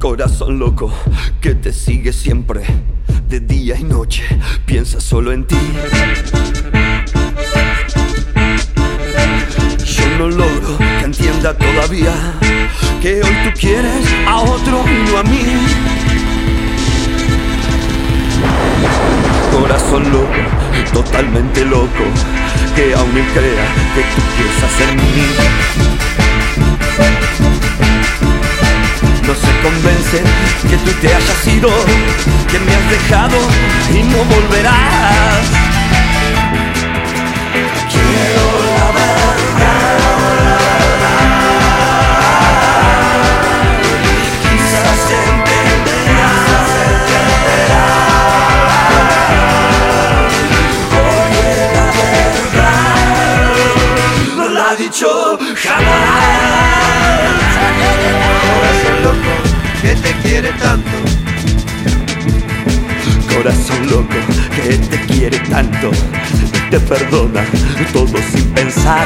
Corazón loco que te sigue siempre, de día y noche, piensa solo en ti. Yo no logro que entienda todavía que hoy tú quieres a otro y no a mí. Corazón loco, totalmente loco, que aún me crea que tú piensas en mí. No se convence que tú te hayas ido, que me has dejado y no volverás. Quiero la verdad, quizás entenderás, porque la verdad no la ha dicho jamás. Corazón loco que te quiere tanto, corazón loco que te quiere tanto, te perdona todo sin pensar.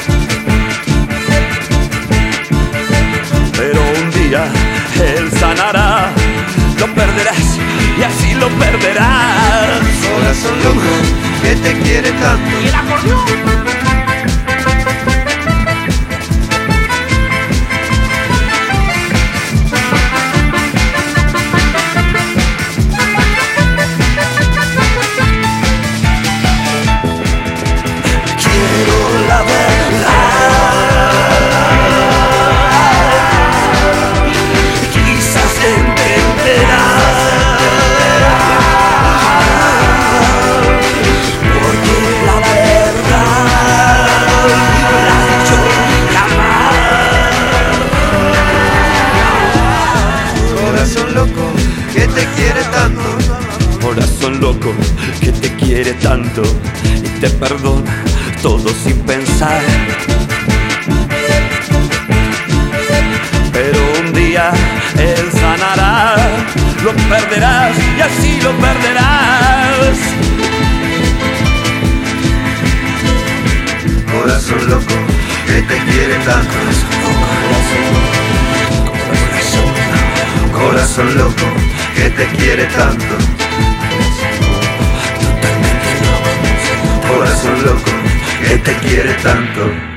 Pero un día él sanará, lo perderás y así lo perderás. Corazón loco que te quiere tanto. Y el acordeón. Corazón loco que te quiere tanto y te perdona todo sin pensar. Pero un día él sanará, lo perderás y así lo perderás. Corazón loco que te quiere tanto. Corazón loco que te quiere tanto. Corazón loco que te quiere tanto.